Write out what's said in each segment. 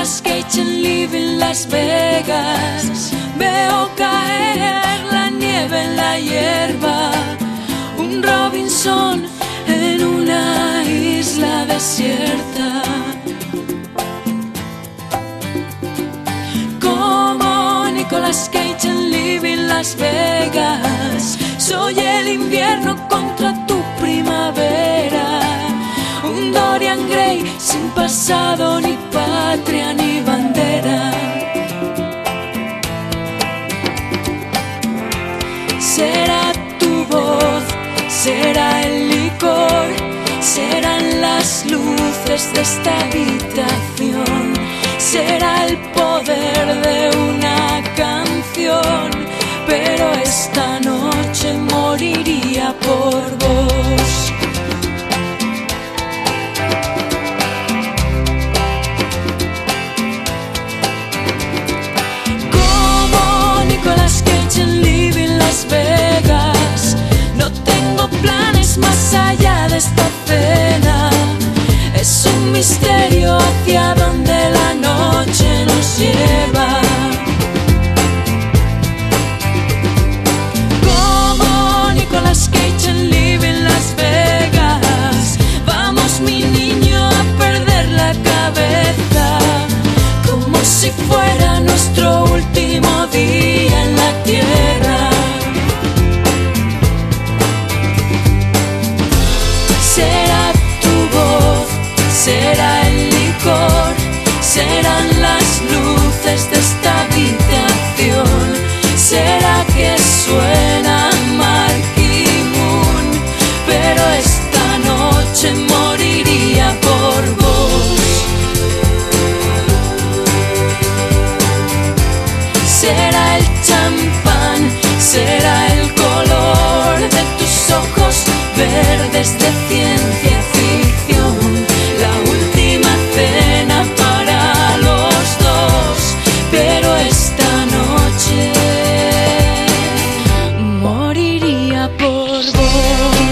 Nicolas Cage en Living Las Vegas. Veo caer la nieve en la hierba, un Robinson en una isla desierta. Como Nicolas Cage en Living Las Vegas, soy el invierno contra tu primavera, un Dorian Gray sin pasado, ni patria, ni bandera. Será tu voz, será el licor, serán las luces de esta habitación, será el poder de una canción, pero esta noche moriría por vos. Como Nicolas Cage en Living Las Vegas, no tengo planes más allá de esta cena. Es un misterio hacia donde la noche nos lleva. Como Nicolas Cage en Living Las Vegas, vamos mi niño a perder la cabeza, como si fuera nuestro último día en la tierra. Será tu voz, será el licor, serán las luces de esta habitación, será que suena Marquee Moon, pero esta noche moriría por vos. Será el champán, será el color de tus ojos verdes de ciencia ficción, la última cena para los dos, pero esta noche moriría por vos.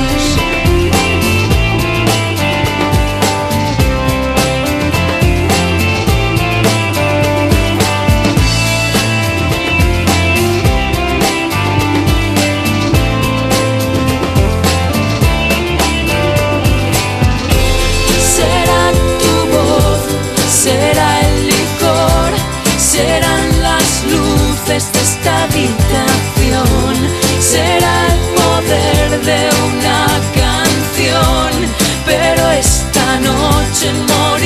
Será tu voz, será el licor, serán las luces de esta habitación, será el poder de una canción, pero esta noche morirá